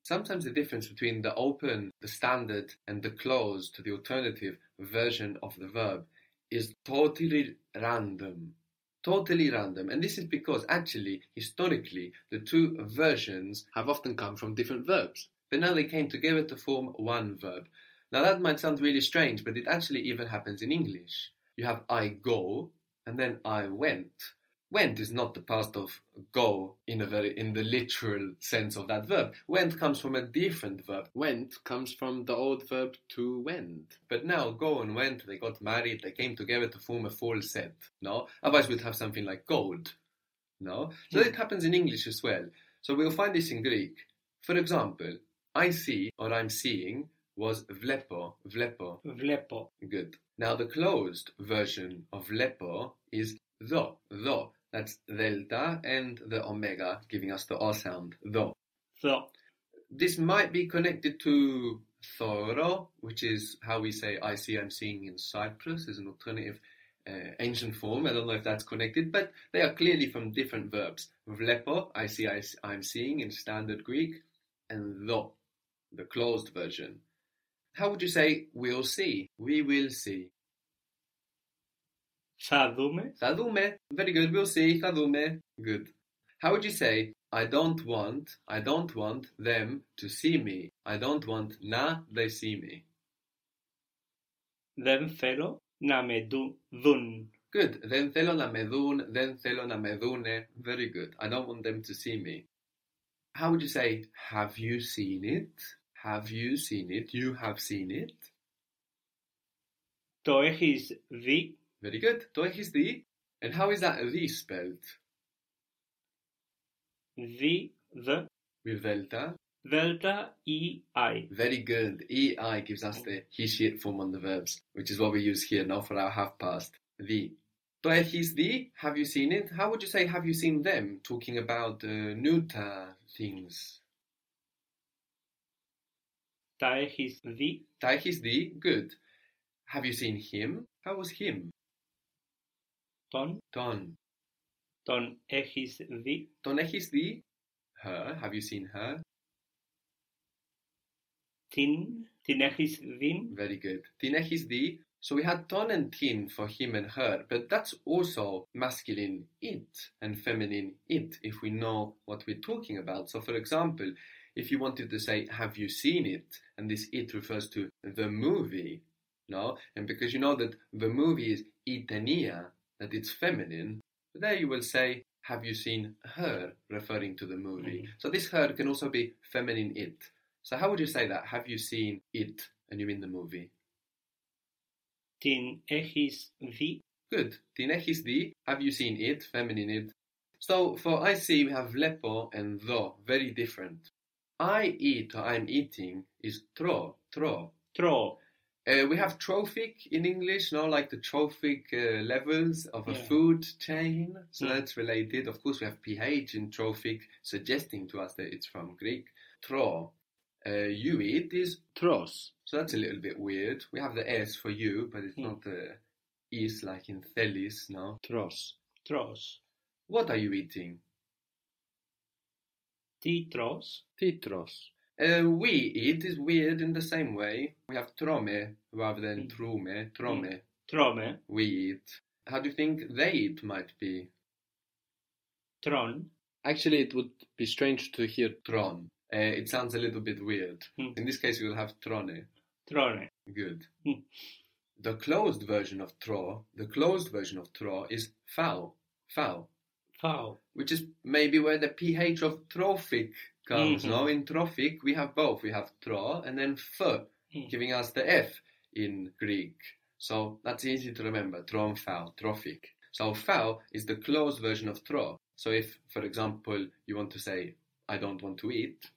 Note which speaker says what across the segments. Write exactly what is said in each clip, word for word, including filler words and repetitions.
Speaker 1: Sometimes the difference between the open, the standard, and the closed, the alternative version of the verb is totally random. Totally random. And this is because actually, historically, the two versions have often come from different verbs. But now they came together to form one verb. Now that might sound really strange, but it actually even happens in English. You have I go, and then I went. Went is not the past of go in a very in the literal sense of that verb. Went comes from a different verb. Went comes from the old verb to went. But now go and went, they got married, they came together to form a full set. No? Otherwise we'd have something like gold. No? So it happens in English as well. So we'll find this in Greek. For example, I see or I'm seeing was vlepo. Vlepo.
Speaker 2: Vlepo.
Speaker 1: Good. Now the closed version of vlepo is tho. Tho. That's delta and the omega, giving us the O sound, tho.
Speaker 2: Tho.
Speaker 1: This might be connected to thoro, which is how we say I see, I'm seeing in Cyprus, as an alternative uh, ancient form. I don't know if that's connected, but they are clearly from different verbs. Vlepo, I see, I, I'm seeing in standard Greek, and tho, the closed version. How would you say we'll see? We will see.
Speaker 2: Θα δούμε.
Speaker 1: Θα δούμε. Very good. We'll see. Θα δούμε. Good. How would you say I don't want, I don't want them to see me. I don't want να they see me.
Speaker 2: Δεν θέλω να με δουν.
Speaker 1: Good. Δεν θέλω να με δουν. Δεν θέλω να με δούνε. Very good. I don't want them to see me. How would you say have you seen it? Have you seen it? You have seen it.
Speaker 2: Το έχεις δει.
Speaker 1: Very good. Το έχεις δει. And how is that δει spelled?
Speaker 2: Δει, the.
Speaker 1: With delta.
Speaker 2: Delta, E, I.
Speaker 1: Very good. E, I gives us the he, she, it form on the verbs, which is what we use here now for our half past. Δει. Το έχεις δει. Have you seen it? How would you say have you seen them? Talking about uh, neuter things.
Speaker 2: Τα έχεις δει.
Speaker 1: Τα έχεις δει. Good. Have you seen him? How was him?
Speaker 2: Τον.
Speaker 1: Τον.
Speaker 2: Τον έχεις δει.
Speaker 1: Τον έχεις δει. Her. Have you seen her?
Speaker 2: Την. Την έχεις δει.
Speaker 1: Very good. Την έχεις δει. So we had ton and tin for him and her, but that's also masculine it and feminine it if we know what we're talking about. So for example, if you wanted to say, have you seen it? And this it refers to the movie, no? And because you know that the movie is η ταινία, that it's feminine, there you will say, have you seen her, referring to the movie. Mm-hmm. So this her can also be feminine it. So how would you say that? Have you seen it? And you mean the movie.
Speaker 2: Την έχεις δει.
Speaker 1: Good. Την έχεις δει. Have you seen it? Feminine it. So for I see we have lepo and tho. Very different. I eat or I'm eating is tro. Tro.
Speaker 2: Tro.
Speaker 1: Uh, we have trophic in English, no, like the trophic uh, levels of a yeah. food chain. So mm. that's related. Of course, we have ph in trophic, suggesting to us that it's from Greek. Tro. Uh, you eat is tros. So that's a little bit weird. We have the S for you, but it's mm. not the is like in thelis, no? Tros.
Speaker 2: Tros.
Speaker 1: What are you eating?
Speaker 2: Τι τρως.
Speaker 1: Τι τρως. Uh, we eat is weird in the same way. We have trome rather than trume. Trome.
Speaker 2: Mm. Trome.
Speaker 1: We eat. How do you think they eat might be?
Speaker 2: Tron.
Speaker 1: Actually, it would be strange to hear tron. Uh, it sounds a little bit weird. Mm. In this case, we will have trone.
Speaker 2: Trone.
Speaker 1: Good.
Speaker 2: Mm.
Speaker 1: The closed version of tro, the closed version of tro is fau. Fau.
Speaker 2: Fau.
Speaker 1: Which is maybe where the ph of trophic comes, mm-hmm. no? In trophic, we have both. We have tro and then f, mm. giving us the f in Greek. So that's easy to remember. Tron, fau, trophic. So fau is the closed version of tro. So if, for example, you want to say, I don't want to eat.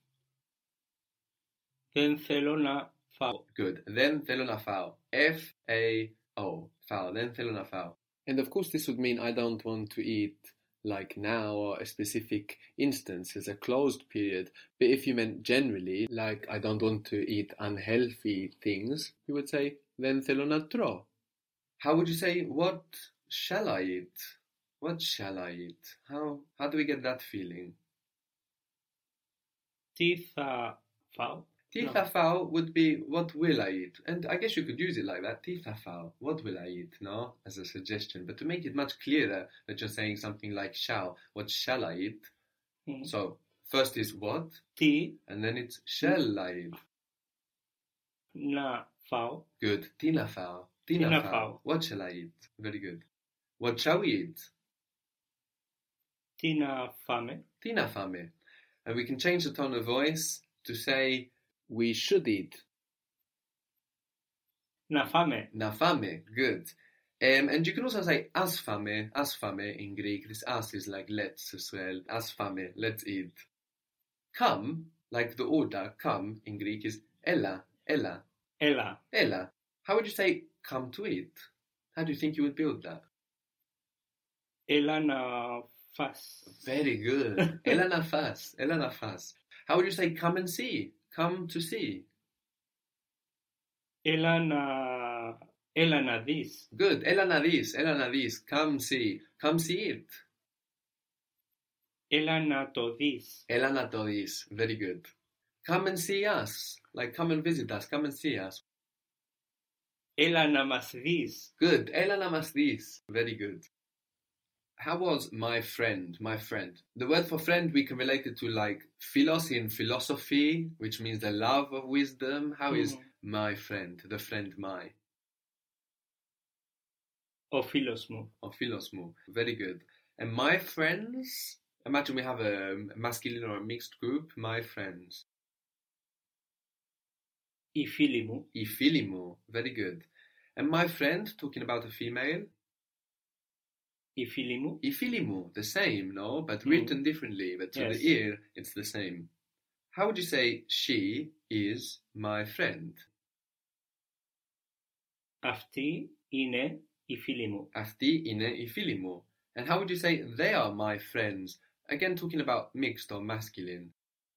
Speaker 2: Δεν θέλω να φάω.
Speaker 1: Good. Δεν θέλω να φάω. F A O. Φάω. Δεν θέλω να φάω. And of course this would mean I don't want to eat like now or a specific instance as a closed period. But if you meant generally, like I don't want to eat unhealthy things, you would say δεν θέλω να τρώω. How would you say what shall I eat? What shall I eat? How how do we get that feeling?
Speaker 2: Τι θα fao.
Speaker 1: Τι
Speaker 2: No.
Speaker 1: θα φάω would be what will I eat? And I guess you could use it like that. Τι θα φάω? What will I eat? No? As a suggestion. But to make it much clearer that you're saying something like shall. What shall I eat?
Speaker 2: Mm.
Speaker 1: So first is what,
Speaker 2: Τι
Speaker 1: and then it's shall I eat?
Speaker 2: να φάω.
Speaker 1: Good. Τι να φάω? Τι
Speaker 2: Τι
Speaker 1: να
Speaker 2: να
Speaker 1: φάω?
Speaker 2: φάω.
Speaker 1: What shall I eat? Very good. What shall we eat?
Speaker 2: Τι να φάμε.
Speaker 1: Τι να φάμε? And we can change the tone of voice to say we should eat.
Speaker 2: Να φάμε.
Speaker 1: Να φάμε. Good. Um, and you can also say as fame, as fame in Greek. This as is like let's as well. As fame, let's eat. Come, like the order, come in Greek is ella, ella,
Speaker 2: Έλα.
Speaker 1: ella. How would you say come to eat? How do you think you would build that?
Speaker 2: Έλα να φας.
Speaker 1: Very good. Ella na fas, ella na fas. How would you say come and see? Come to see.
Speaker 2: Έλα να... Έλα να δεις.
Speaker 1: Good. Ella na dis, ella na dis. Come see. Come see it.
Speaker 2: Έλα να το δεις.
Speaker 1: Ella na to dis. Very good. Come and see us. Like come and visit us. Come and see us.
Speaker 2: Έλα να μας δεις.
Speaker 1: Good. Ella na mas dis. Very good. How was my friend? My friend. The word for friend we can relate it to like philos in philosophy, which means the love of wisdom. How is
Speaker 2: Mhm.
Speaker 1: my friend? The friend my.
Speaker 2: Ο φίλος μου.
Speaker 1: Or philos mu. Very good. And my friends. Imagine we have a masculine or a mixed group. My friends.
Speaker 2: Οι φίλοι μου.
Speaker 1: I φίλοι μου. Very good. And my friend, talking about a female.
Speaker 2: Οι φίλοι μου.
Speaker 1: I φίλοι μου. The same, no? But
Speaker 2: Mm.
Speaker 1: written differently. But to
Speaker 2: Yes.
Speaker 1: the ear, it's the same. How would you say she is my friend?
Speaker 2: Αυτή είναι η φίλη μου.
Speaker 1: Αυτή είναι η φίλη μου. And how would you say they are my friends? Again, talking about mixed or masculine.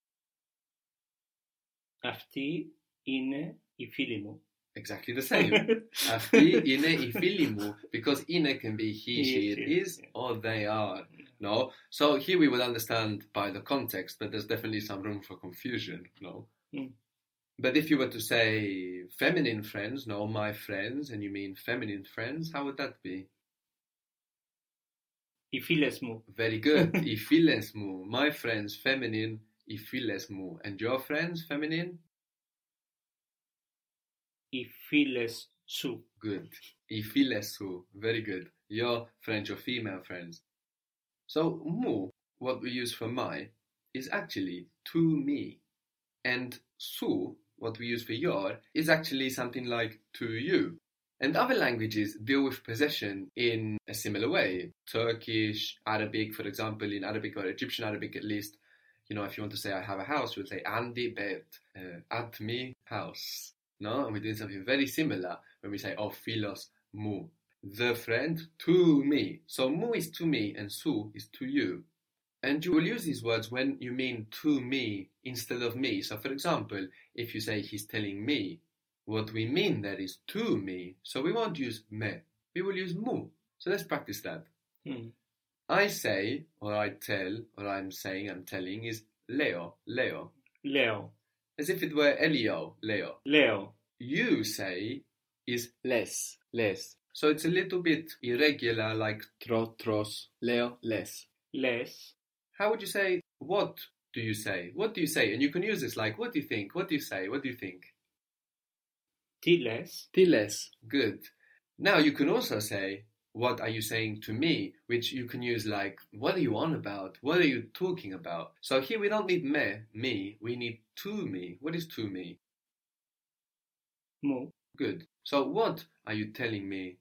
Speaker 2: Αυτή είναι η φίλη μου.
Speaker 1: Exactly the same. Αυτή είναι η φίλη μου. Because είναι can be he, she, it is, or they are. No? So here we would understand by the context that there's definitely some room for confusion. No?
Speaker 2: Mm.
Speaker 1: But if you were to say feminine friends, no, my friends, and you mean feminine friends, how would that be?
Speaker 2: Οι φίλες μου.
Speaker 1: Very good. Οι φίλες μου. My friends, feminine. Οι φίλες μου. And your friends, feminine?
Speaker 2: Οι φίλες σου.
Speaker 1: Good. Οι φίλες σου. Very good. Your friends, your female friends. So, mu, what we use for my, is actually to me. And su, what we use for your, is actually something like to you. And other languages deal with possession in a similar way. Turkish, Arabic, for example, in Arabic or Egyptian Arabic at least, you know, if you want to say I have a house, you would say Andi bet, uh, at me house. No? And we're doing something very similar when we say, oh, philos mu. The friend to me. So mu is to me and su is to you. And you will use these words when you mean to me instead of me. So for example, if you say he's telling me, what we mean there is to me. So we won't use me. We will use mu. So let's practice that.
Speaker 2: Mm.
Speaker 1: I say, or I tell, or I'm saying, I'm telling is Leo, Leo.
Speaker 2: Λέω.
Speaker 1: As if it were Elio, Leo.
Speaker 2: Λέω.
Speaker 1: You say is less, less. So it's a little bit irregular, like tro, tros, Leo, less.
Speaker 2: Λες.
Speaker 1: How would you say, what do you say? What do you say? And you can use this like, what do you think? What do you say? What do you think?
Speaker 2: Τι λες.
Speaker 1: Τι λες. Good. Now you can also say, what are you saying to me? Which you can use like, what are you on about? What are you talking about? So here we don't need me, me. We need to me. What is to me?
Speaker 2: Μου.
Speaker 1: Good. So what are you telling me?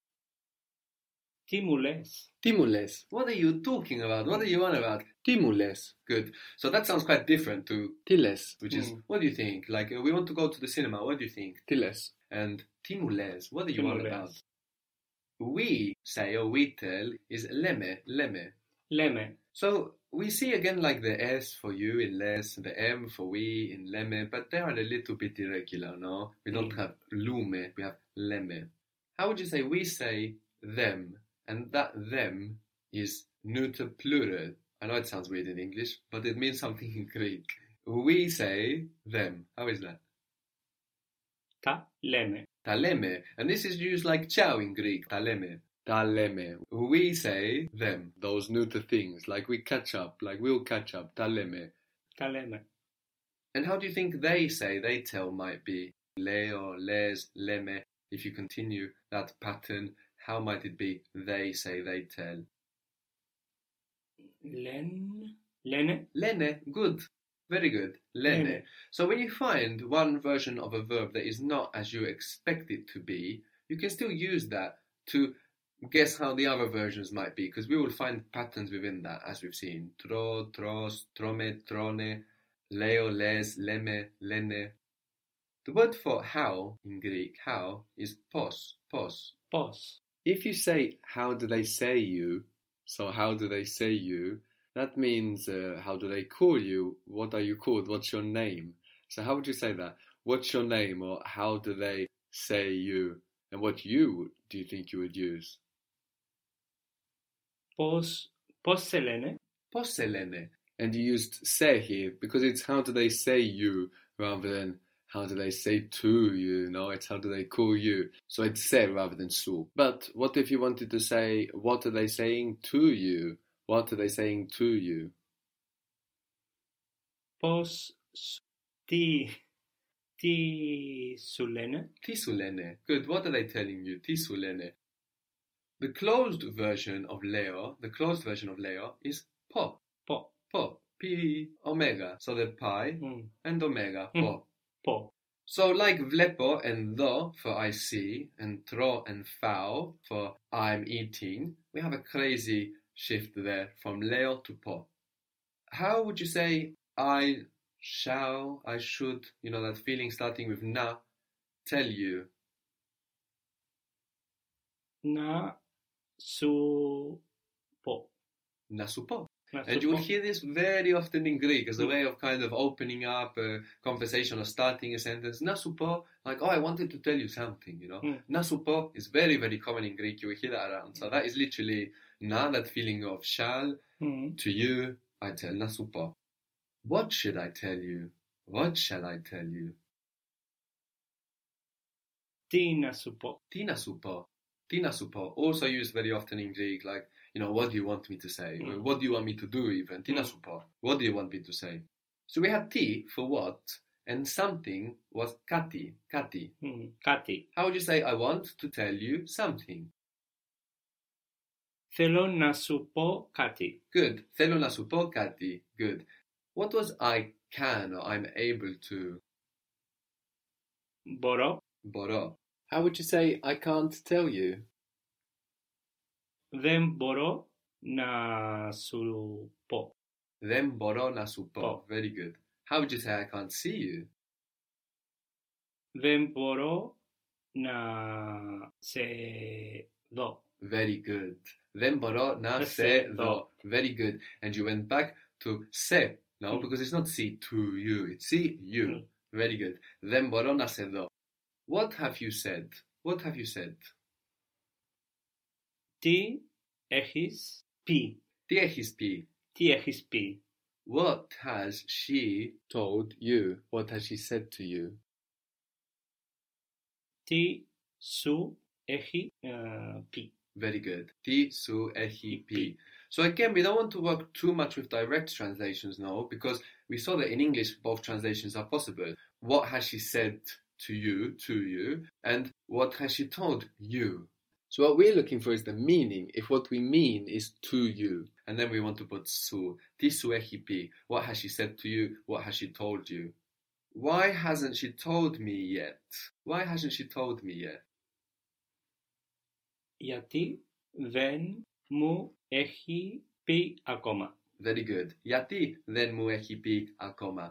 Speaker 2: Τι μου λες.
Speaker 1: Τι μου λες. What are you talking about? What are you on about? Τι μου λες. Good. So that sounds quite different to τι λες, which is,
Speaker 2: Mm.
Speaker 1: what do you think? Like, uh, we want to go to the cinema. What do you think?
Speaker 3: Τι λες.
Speaker 1: And τι μου λες. What are
Speaker 2: Τι
Speaker 1: you
Speaker 2: μου
Speaker 1: on
Speaker 2: λες.
Speaker 1: about? We say or we tell is leme, leme.
Speaker 2: Λέμε.
Speaker 1: So we see again like the S for you in less, the M for we in leme, but they are a little bit irregular, no? We don't
Speaker 2: Mm.
Speaker 1: have lume, we have leme. How would you say we say them? And that them is neuter plural. I know it sounds weird in English, but it means something in Greek. We say them. How is that?
Speaker 2: Τα λέμε.
Speaker 1: Τα λέμε. And this is used like ciao in Greek. Τα λέμε. Τα λέμε. We say them. Those neuter things. Like we catch up. Like we'll catch up. Τα λέμε.
Speaker 2: Τα λέμε.
Speaker 1: And how do you think they say, they tell might be? Leo, les, leme. If you continue that pattern, how might it be? They say, they tell.
Speaker 2: Λεν, λένε.
Speaker 1: Lene, good. Very good. Lene.
Speaker 2: Lene.
Speaker 1: So when you find one version of a verb that is not as you expect it to be, you can still use that to guess how the other versions might be, because we will find patterns within that, as we've seen. Tro, tros, trome, trone, leo, les, leme, lene. The word for how in Greek, how, is pos, pos.
Speaker 2: Πώς.
Speaker 1: If you say, how do they say you? So how do they say you? That means, uh, how do they call you? What are you called? What's your name? So how would you say that? What's your name? Or how do they say you? And what you do you think you would use?
Speaker 2: Πώς, πώς σε λένε.
Speaker 1: Πώς σε λένε? And you used se here because it's how do they say you rather than how do they say to you, no? It's how do they call you. So it's se rather than su. But what if you wanted to say, what are they saying to you? What are they saying to you?
Speaker 2: Πώς, σου- τι, τι σου λένε.
Speaker 1: Τι σου λένε? Good. What are they telling you? Τι σου λένε? The closed version of Leo, the closed version of Leo is po.
Speaker 2: Po.
Speaker 1: Po. P omega. So the pi
Speaker 2: Mm.
Speaker 1: and omega.
Speaker 2: Mm.
Speaker 1: Po.
Speaker 2: Po.
Speaker 1: So like vlepo and tho for I see and tro and fao for I'm eating, we have a crazy shift there from Leo to po. How would you say I shall, I should, you know, that feeling starting with na, tell you?
Speaker 2: Να σου πω.
Speaker 1: Na su po.
Speaker 2: Να σου
Speaker 1: And you will
Speaker 2: πω.
Speaker 1: hear this very often in Greek as a way of kind of opening up a conversation or starting a sentence. Na su po, like, oh, I wanted to tell you something, you know.
Speaker 2: Mm.
Speaker 1: Na su po is very, very common in Greek. You will hear that around. So that is literally na, that feeling of shall,
Speaker 2: Mm.
Speaker 1: to you, I tell na su po. What should I tell you? What shall I tell you?
Speaker 2: Τι να σου πω.
Speaker 1: Τι να σου πω? Τι να σου πω? Also used very often in Greek, like, you know, what do you want me to say?
Speaker 2: Mm.
Speaker 1: What do you want me to do even? Τι να
Speaker 2: Mm.
Speaker 1: σου πω? What do you want me to say? So we had T for what, and something was kati, kati.
Speaker 2: Mm. Κάτι.
Speaker 1: How would you say, I want to tell you something?
Speaker 2: Θέλω να σου πω κάτι.
Speaker 1: Good. Θέλω να σου πω κάτι. Good. What was I can or I'm able to?
Speaker 2: Μπορώ.
Speaker 1: Μπορώ. How would you say, I can't tell you?
Speaker 2: Δεν μπορώ να σου πω.
Speaker 1: Δεν μπορώ να σου πω.
Speaker 2: πω.
Speaker 1: Very good. How would you say, I can't see you?
Speaker 2: Δεν μπορώ να σε δω.
Speaker 1: Very good. Δεν μπορώ να
Speaker 2: Να
Speaker 1: σε
Speaker 2: σε
Speaker 1: δω.
Speaker 2: δω.
Speaker 1: Very good. And you went back to se, no?
Speaker 2: Mm.
Speaker 1: Because it's not see to you, it's see you.
Speaker 2: Mm.
Speaker 1: Very good. Δεν μπορώ να σε δω. What have you said? What have you said?
Speaker 2: Τι έχεις πει.
Speaker 1: Τι έχεις πει?
Speaker 2: Τι έχεις πει.
Speaker 1: What has she told you? What has she said to you?
Speaker 2: Τι σου έχει ε, πει.
Speaker 1: Very good. Τι σου έχει πει. So again, we don't want to work too much with direct translations, no, because we saw that in English both translations are possible. What has she said to you, to you, and what has she told you? So what we're looking for is the meaning, if what we mean is to you. And then we want to put su. Τι σου έχει πει. What has she said to you? What has she told you? Why hasn't she told me yet? Why hasn't she told me yet?
Speaker 2: Γιατί δεν μου έχει πει ακόμα.
Speaker 1: Very good. Γιατί δεν μου έχει πει ακόμα.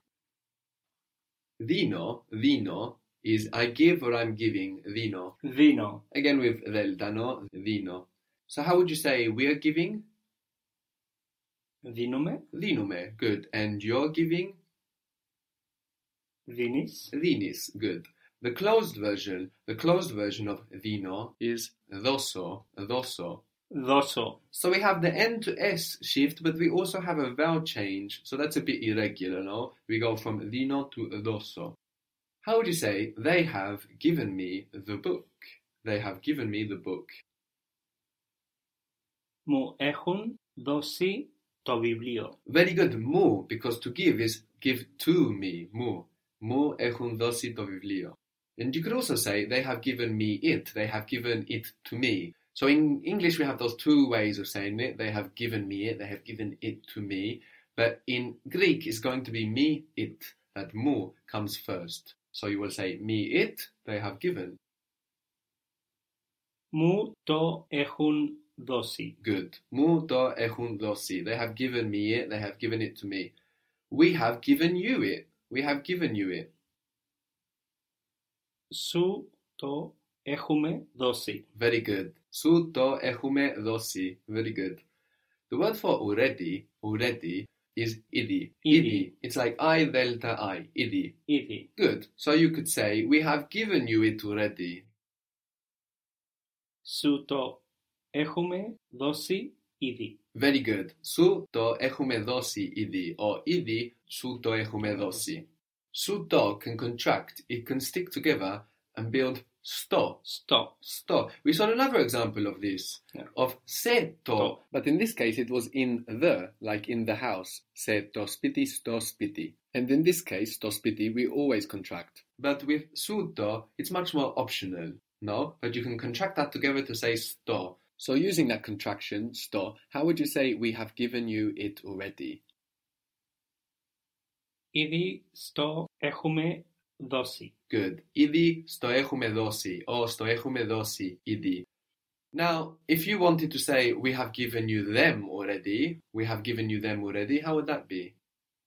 Speaker 1: Δίνω, δίνω is I give or I'm giving. Δίνω.
Speaker 2: Δίνω.
Speaker 1: Again with delta, no? Δίνω. So how would you say we are giving?
Speaker 2: Δίνουμε.
Speaker 1: Δίνουμε. Good. And you're giving?
Speaker 2: Δίνεις.
Speaker 1: Δίνεις. Good. The closed version, the closed version of δίνω is δώσω, δώσω.
Speaker 2: δώσω.
Speaker 1: So we have the N to S shift, but we also have a vowel change. So that's a bit irregular, no? We go from dino to doso. How would you say, they have given me the book? They have given me the book.
Speaker 2: Μου έχουν δώσει το βιβλίο.
Speaker 1: Very good. Mu, because to give is give to me. Mu. Mu έχουν δώσει το βιβλίο. And you could also say, they have given me it. They have given it to me. So in English, we have those two ways of saying it. They have given me it. They have given it to me. But in Greek, it's going to be me, it. That mu comes first. So you will say, me, it. They have given.
Speaker 2: Μου το έχουν δώσει.
Speaker 1: Good. Mu to έχουν δώσει. They have given me it. They have given it to me. We have given you it. We have given you it.
Speaker 2: Σου το έχουμε δώσει.
Speaker 1: Very good. Σου το έχουμε δώσει. Very good. The word for already, already, is idi.
Speaker 2: Idi.
Speaker 1: It's like I delta I. Idi.
Speaker 2: Ήδη.
Speaker 1: Good. So you could say, we have given you it already.
Speaker 2: Σου το έχουμε δώσει ήδη.
Speaker 1: Very good. Σου το έχουμε δώσει ήδη. Or ήδη σου το έχουμε δώσει. Σου το can contract. It can stick together and build sto.
Speaker 2: Στο.
Speaker 1: Sto. We saw another example of this,
Speaker 2: Yeah.
Speaker 1: of se to.
Speaker 2: To.
Speaker 1: But in this case, it was in the, like in the house. Se to spiti, sto spiti. And in this case, sto spiti, we always contract. But with su to, it's much more optional, no? But you can contract that together to say sto. So using that contraction, sto, how would you say we have given you it already?
Speaker 2: Ήδη στο έχουμε δώσει.
Speaker 1: Good. Ήδη στο έχουμε δώσει, or στο έχουμε δώσει ήδη. Now, if you wanted to say, we have given you them already, we have given you them already, how would that be?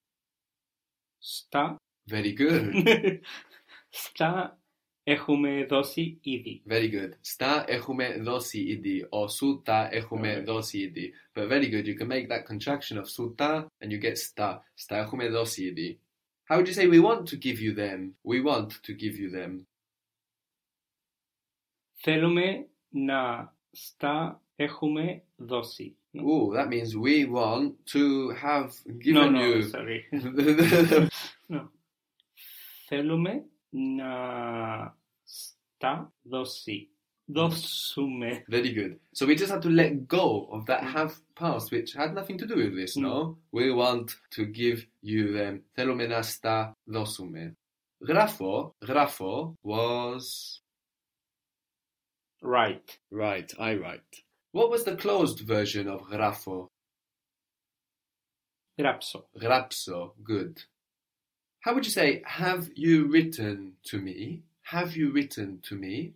Speaker 2: Στα.
Speaker 1: Very good.
Speaker 2: Στα έχουμε δώσει ήδη.
Speaker 1: Very good. Στα έχουμε δώσει ήδη, or σου τα έχουμε
Speaker 2: Okay.
Speaker 1: δώσει ήδη. But very good, you can make that contraction of σου τα, and you get στα. Στα έχουμε δώσει ήδη. How would you say, we want to give you them? We want to give you them.
Speaker 2: Θέλουμε να στα έχουμε δώσει.
Speaker 1: Ooh, that means we want to have
Speaker 2: No,
Speaker 1: given
Speaker 2: no,
Speaker 1: you...
Speaker 2: sorry. No. Θέλουμε να στα δώσει. Δώσουμε.
Speaker 1: Very good. So we just had to let go of that have past, which had nothing to do with this, no? We want to give you them. Θέλουμε να στα δώσουμε. Γράφω, γράφω was...
Speaker 2: Right.
Speaker 1: Right, I write. What was the closed version of γράφω?
Speaker 2: Γράψω.
Speaker 1: Γράψω, good. How would you say, have you written to me? Have you written to me?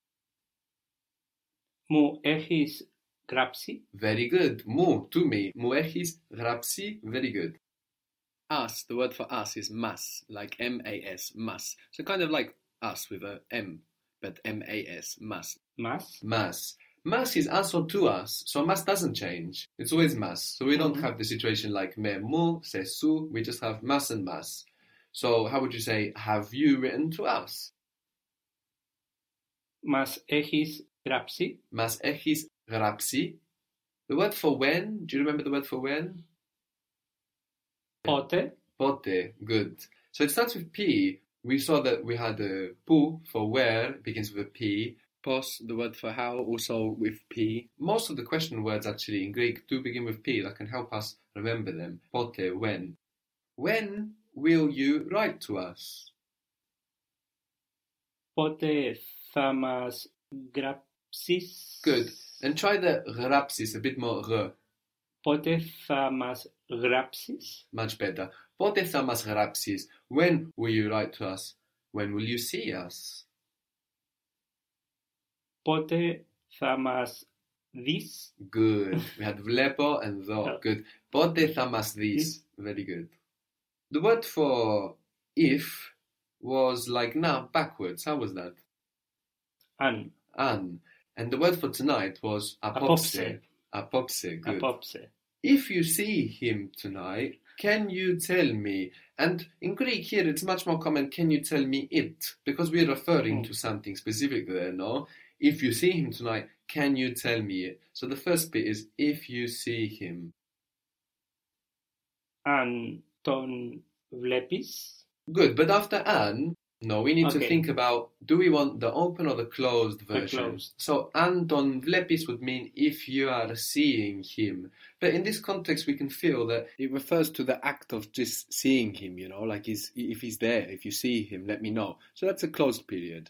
Speaker 2: Μου έχεις γράψει.
Speaker 1: Very good. Μου, to me. Μου έχεις γράψει. Very good. Us, the word for us is mas, like M A S, mas. So kind of like us with a M, but M A S, mas.
Speaker 2: Μας.
Speaker 1: Mas. Mas is us or to us, so mas doesn't change. It's always mas. So we don't
Speaker 2: Mhm.
Speaker 1: have the situation like me, mu, se, su. We just have mas and mas. So how would you say, have you written to us?
Speaker 2: Μας έχεις γράψει.
Speaker 1: Mas έχεις γράψει. The word for when, do you remember the word for when?
Speaker 2: Πότε.
Speaker 1: Πότε, good. So it starts with P. We saw that we had a που for where, it begins with a P. Pos, the word for how, also with P. Most of the question words actually in Greek do begin with P. That can help us remember them. Πότε, when. When will you write to us?
Speaker 2: Πότε θα μας γράψεις.
Speaker 1: Good. And try the γράψεις a bit more r.
Speaker 2: Πότε θα μας γράψεις.
Speaker 1: Much better. Πότε θα μας γράψεις? When will you write to us? When will you see us?
Speaker 2: Πότε θα μας δεις.
Speaker 1: Good. We had βλέπω and δω. Good. Πότε θα μας δεις? Very good. The word for if was like now backwards. How was that?
Speaker 2: Αν.
Speaker 1: An. And the word for tonight was apopse. Apopse. Good.
Speaker 2: Απόψε.
Speaker 1: If you see him tonight, can you tell me? And in Greek here, it's much more common, can you tell me it? Because we're referring
Speaker 2: Mm.
Speaker 1: to something specific there, no? If you see him tonight, can you tell me it? So the first bit is if you see him.
Speaker 2: Αν τον βλέπεις.
Speaker 1: Good, but after an, no, we need
Speaker 2: Okay.
Speaker 1: to think about, do we want the open or the closed version?
Speaker 2: The closed.
Speaker 1: So an ton vlepis would mean if you are seeing him. But in this context, we can feel that it refers to the act of just seeing him, you know, like he's, if he's there, if you see him, let me know. So that's a closed period.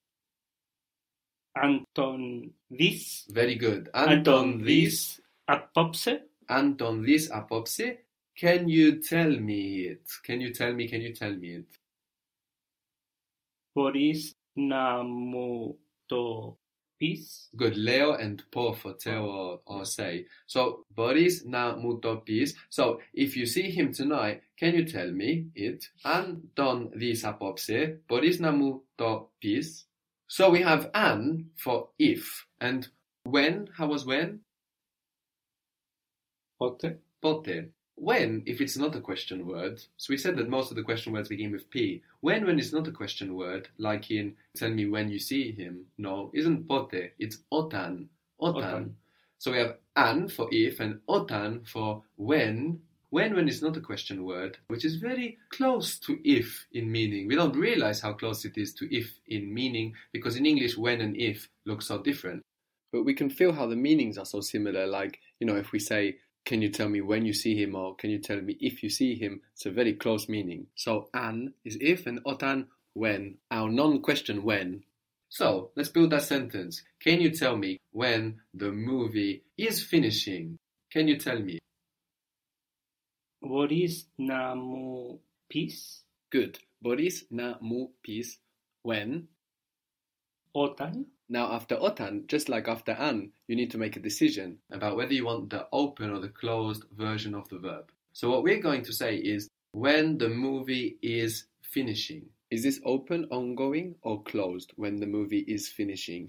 Speaker 2: Αν τον δεις.
Speaker 1: Very good.
Speaker 2: Αν τον δεις απόψε.
Speaker 1: Αν τον δεις απόψε. Can you tell me it? Can you tell me, can you tell me it?
Speaker 2: Μπορείς να μου το πεις.
Speaker 1: Good. Leo and po for tell or, or say. So, μπορείς να μου το πεις. So, if you see him tonight, can you tell me it? Αν τον δεις απόψε, μπορείς να μου το πεις. So, we have an for if. And when? How was when?
Speaker 2: Πότε.
Speaker 1: Πότε. When, if it's not a question word, so we said that most of the question words begin with P. When, when it's not a question word, like in tell me when you see him, no, isn't pote, it's otan. Otan.
Speaker 2: Otan.
Speaker 1: So we have an for if and otan for when. When, when it's not a question word, which is very close to if in meaning. We don't realize how close it is to if in meaning, because in English, when and if look so different. But we can feel how the meanings are so similar, like, you know, if we say, can you tell me when you see him, or can you tell me if you see him? It's a very close meaning. So an is if and otan when, our non-question when. So let's build that sentence. Can you tell me when the movie is finishing? Can you tell me?
Speaker 2: Μπορείς να μου πεις.
Speaker 1: Good. Μπορείς να μου πεις when.
Speaker 2: Όταν.
Speaker 1: Now, after otan, just like after an, you need to make a decision about whether you want the open or the closed version of the verb. So what we're going to say is when the movie is finishing. Is this open, ongoing, or closed when the movie is finishing?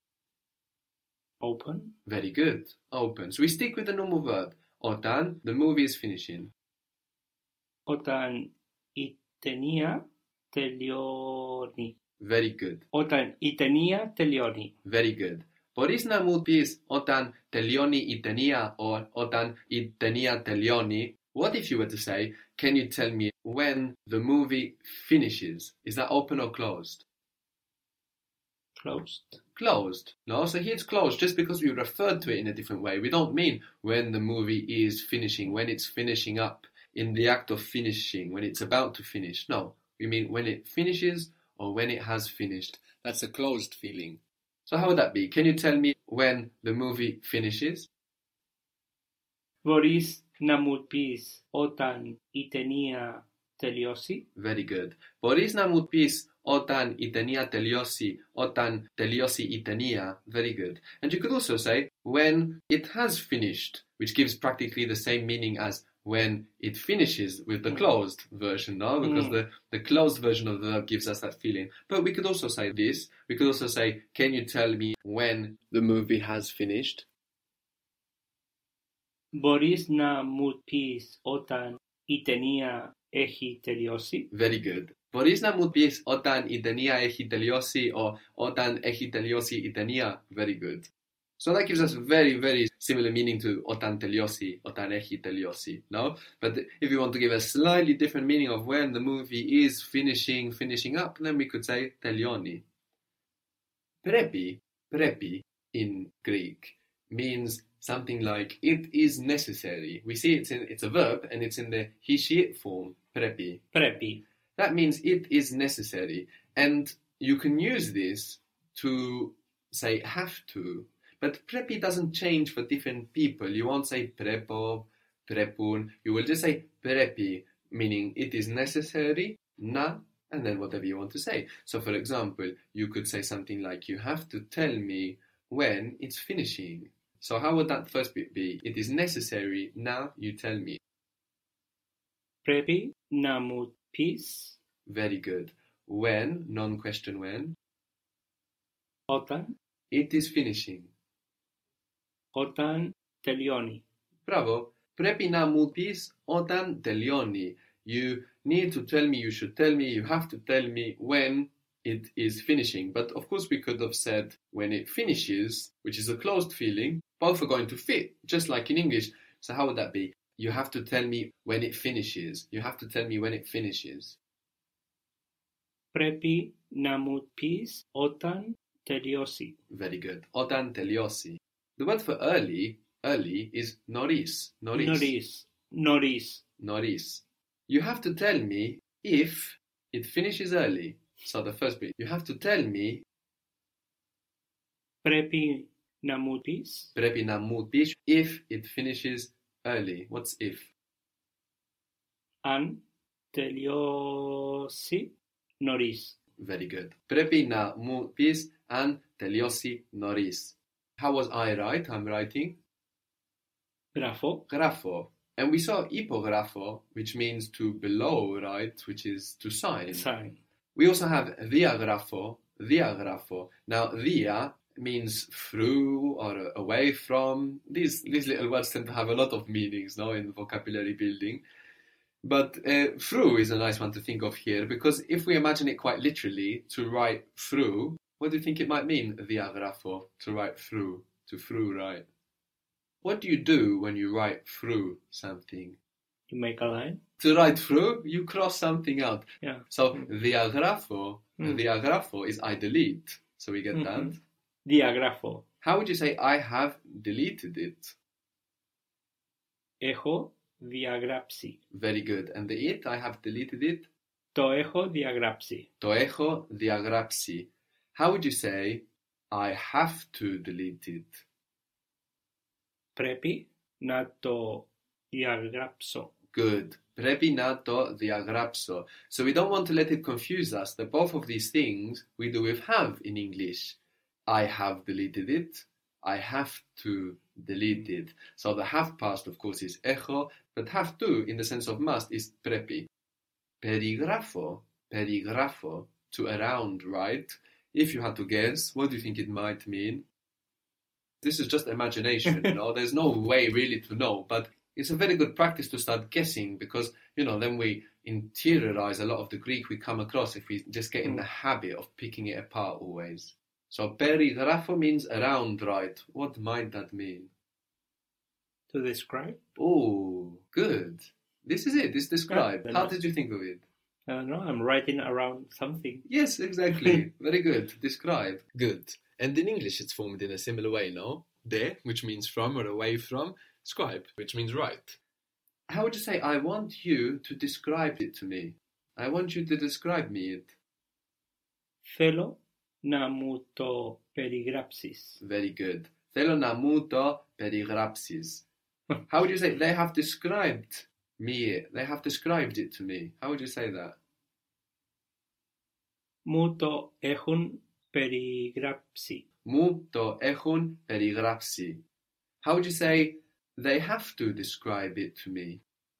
Speaker 2: Open.
Speaker 1: Very good. Open. So we stick with the normal verb. Otan, the movie is finishing.
Speaker 2: Όταν η ταινία τελειώνει.
Speaker 1: Very good.
Speaker 2: Όταν η ταινία τελειώνει.
Speaker 1: Very good. Μπορείς να μου πεις όταν τελειώνει η ταινία or όταν η ταινία τελειώνει? What if you were to say, can you tell me when the movie finishes? Is that open or closed?
Speaker 2: Closed.
Speaker 1: Closed. No, so here it's closed just because we referred to it in a different way. We don't mean when the movie is finishing, when it's finishing up, in the act of finishing, when it's about to finish. No, we mean when it finishes or when it has finished. That's a closed feeling. So how would that be? Can you tell me when the movie finishes?
Speaker 2: Μπορείς να μου πεις όταν η ταινία τελειώσει?
Speaker 1: Very good. Μπορείς να μου πεις όταν η ταινία τελειώσει, όταν τελειώσει η ταινία? Very good. And you could also say when it has finished, which gives practically the same meaning as when it finishes with the closed version, no? Because mm. the, the closed version of the verb gives us that feeling. But we could also say this. We could also say, can you tell me when the movie has finished?
Speaker 2: Μπορείς να μου πεις όταν η ταινία έχει τελειώσει?
Speaker 1: Very good. Μπορείς να μου πεις όταν η ταινία έχει τελειώσει or όταν έχει τελειώσει η ταινία? Very good. So that gives us very, very similar meaning to όταν τελειώσει, όταν έχει τελειώσει, no? But if you want to give a slightly different meaning of when the movie is finishing, finishing up, then we could say τελειώνει. Πρέπει, πρέπει in Greek means something like it is necessary. We see it's in it's a verb and it's in the he she it form. Πρέπει.
Speaker 2: Πρέπει.
Speaker 1: That means it is necessary. And you can use this to say have to. But πρέπει doesn't change for different people. You won't say prepo, prepun. You will just say πρέπει, meaning it is necessary, na, and then whatever you want to say. So for example, you could say something like, you have to tell me when it's finishing. So how would that first bit be? It is necessary, now you tell me.
Speaker 2: Πρέπει να μου πεις?
Speaker 1: Very good. When, non-question when.
Speaker 2: Όταν?
Speaker 1: It is finishing.
Speaker 2: Όταν τελειώνει.
Speaker 1: Bravo. Πρέπει να μου πεις όταν τελειώνει. You need to tell me, you should tell me, you have to tell me when it is finishing. But of course, we could have said when it finishes, which is a closed feeling, both are going to fit, just like in English. So how would that be? You have to tell me when it finishes. You have to tell me when it finishes.
Speaker 2: Πρέπει να μου πεις όταν τελειώσει.
Speaker 1: Very good. Όταν τελειώσει. The word for early, early is noris. Noris.
Speaker 2: Νωρίς. Νωρίς.
Speaker 1: Noris. You have to tell me if it finishes early. So the first bit, you have to tell me.
Speaker 2: Πρέπει να μου πεις
Speaker 1: Πρέπει να μου πεις if it finishes early. What's if?
Speaker 2: αν τελειώσει νωρίς.
Speaker 1: Very good. Πρέπει να μου πεις αν τελειώσει νωρίς. How was I right? I'm writing.
Speaker 2: Γράφω.
Speaker 1: Grafo. And we saw υπογράφω, which means to below, right? Which is to sign.
Speaker 2: Sign.
Speaker 1: We also have διαγράφω, διαγράφω. Now, dia means through or away from. These these little words tend to have a lot of meanings, no, in vocabulary building. But uh, through is a nice one to think of here, because if we imagine it quite literally, to write through, what do you think it might mean, διαγράφω, to write through, to through, right? What do you do when you write through something?
Speaker 2: You make a line.
Speaker 1: To write through, you cross something out.
Speaker 2: Yeah.
Speaker 1: So, διαγράφω,
Speaker 2: Mm.
Speaker 1: διαγράφω is I delete. So we get
Speaker 2: Mhm.
Speaker 1: that.
Speaker 2: Διαγράφω.
Speaker 1: How would you say I have deleted it?
Speaker 2: Έχω διαγράψει.
Speaker 1: Very good. And the it, I have deleted it.
Speaker 2: Το έχω διαγράψει.
Speaker 1: Το έχω διαγράψει. How would you say I have to delete it?
Speaker 2: Πρέπει να το διαγράψω.
Speaker 1: Good. Πρέπει να το διαγράψω. So we don't want to let it confuse us that both of these things we do with have in English. I have deleted it. I have to delete it. So the have past, of course, is έχω, but have to, in the sense of must, is πρέπει. Περιγράφω, περιγράφω, to around, right? If you had to guess, what do you think it might mean? This is just imagination, you know, there's no way really to know, but it's a very good practice to start guessing because, you know, then we interiorize a lot of the Greek we come across if we just get in the habit of picking it apart always. So, περιγράφω means around, right? What might that mean?
Speaker 2: To describe?
Speaker 1: Oh, good. This is it, it's described.
Speaker 2: Yeah,
Speaker 1: How did you think of it?
Speaker 2: I don't know, I'm writing around something.
Speaker 1: Yes, exactly. Very good. Describe. Good. And in English, it's formed in a similar way, no? De, which means from or away from. Scribe, which means write. How would you say, I want you to describe it to me? I want you to describe me it.
Speaker 2: Θέλω να μου το περιγράψεις.
Speaker 1: Very good. Θέλω να μου το περιγράψεις. How would you say, they have described me it? They have described it to me. How would you say that?
Speaker 2: Μου το έχουν περιγράψει.
Speaker 1: Μου το έχουν περιγράψει. How would you say, they have to describe it to me?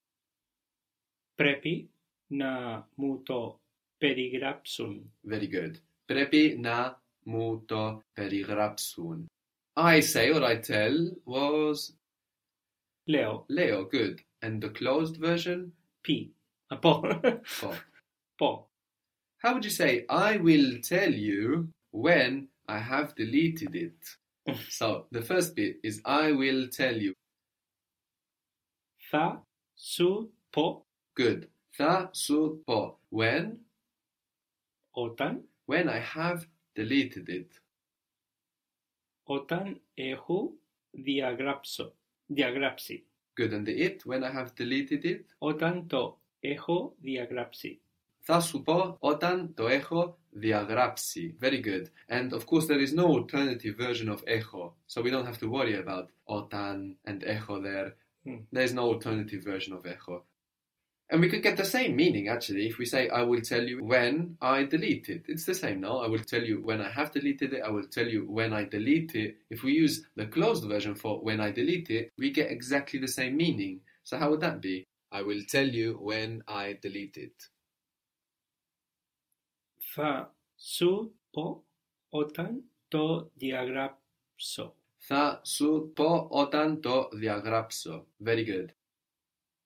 Speaker 2: Πρέπει να μου το περιγράψουν.
Speaker 1: Very good. Πρέπει να μου το περιγράψουν. I say or I tell was
Speaker 2: Λέω.
Speaker 1: Leo. Good. And the closed version?
Speaker 2: Πι. Από.
Speaker 1: Oh.
Speaker 2: Πω.
Speaker 1: How would you say, I will tell you when I have deleted it? So, the first bit is I will tell you.
Speaker 2: Θα σου πω
Speaker 1: Good. Θα σου πω. When?
Speaker 2: όταν,
Speaker 1: When I have deleted it.
Speaker 2: όταν έχω διαγράψω. Διαγράψει.
Speaker 1: Good. And the it? When I have deleted it?
Speaker 2: Όταν το έχω διαγράψει.
Speaker 1: Θα σου πω όταν το έχω διαγράψει. Very good. And of course there is no alternative version of έχω. So we don't have to worry about όταν and έχω there.
Speaker 2: Hmm.
Speaker 1: There's no alternative version of έχω. And we could get the same meaning actually if we say I will tell you when I delete it. It's the same, no? I will tell you when I have deleted it. I will tell you when I delete it. If we use the closed version for when I delete it, we get exactly the same meaning. So how would that be? I will tell you when I delete it.
Speaker 2: Θα σου πω όταν το διαγράψω.
Speaker 1: Θα σου πω όταν το διαγράψω. Very good.